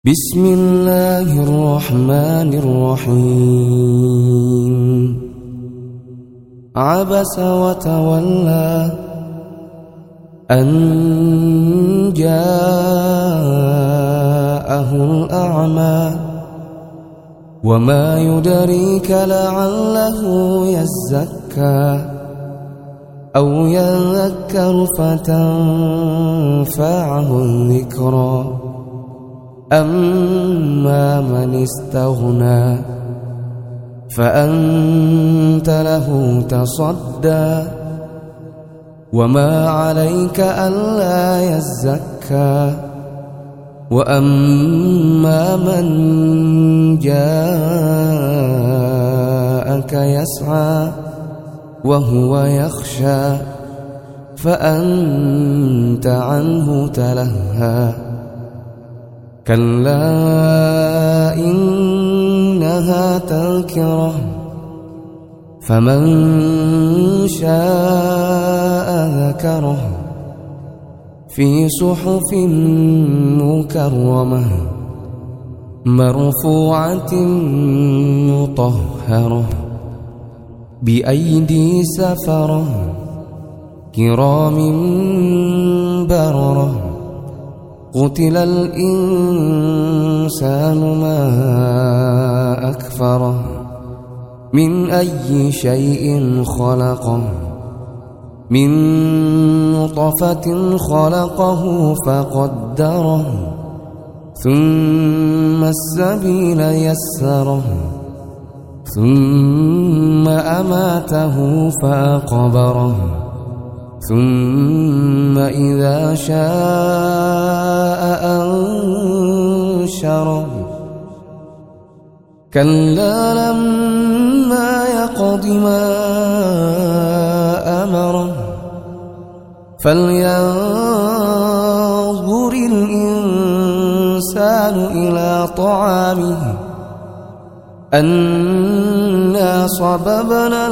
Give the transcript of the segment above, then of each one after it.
بسم الله الرحمن الرحيم. عبس وتولى أن جاءه الأعمى وما يدريك لعله يزكى أو يذكر فتنفعه الذكرى أما من استغنى فأنت له تصدى وما عليك ألا يزكى وأما من جاءك يسعى وهو يخشى فأنت عنه تلهى كلا إنها تذكرة فمن شاء ذكره في صحف مكرمة مرفوعة مطهرة بأيدي سفرة كرام بررة قتل الإنسان ما أكفره من أي شيء خلقه من نطفة خلقه فقدره ثم السبيل يسره ثم أماته فأقبره ثم إذا شاء أنشره كلا لما يقض ما أمره فلينظر الإنسان إلى طعامه أنا صببنا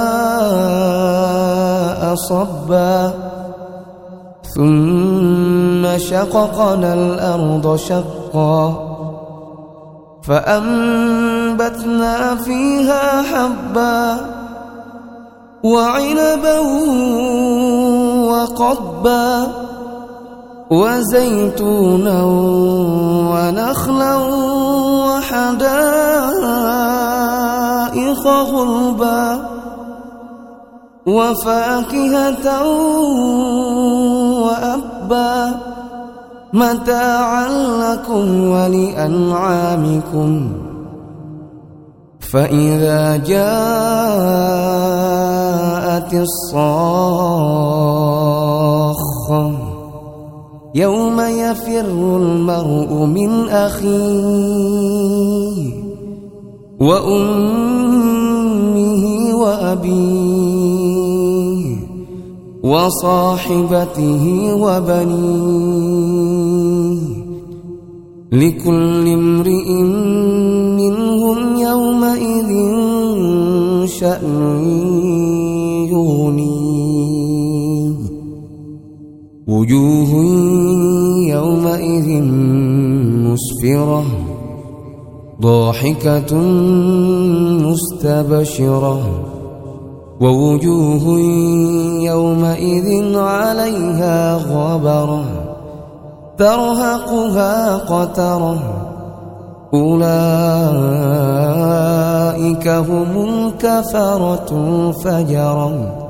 الماء صبا ثم شققنا الأرض شقا فأنبتنا فيها حبا وعنبا وقضبا وزيتونا ونخلا وحدائق غلبا وفاكهة وأبا متاعا لكم ولأنعامكم فإذا جاءت الصاخة يوم يفر المرء من أخيه وأمه وأبيه وصاحبته وبنيه لكل امرئ منهم يومئذ شأن يغنيه وجوه يومئذ مسفرة ضاحكة مستبشرة ووجوه يومئذ عليها غبرة ترهقها قترة أولئك هم الكفرة الفجرة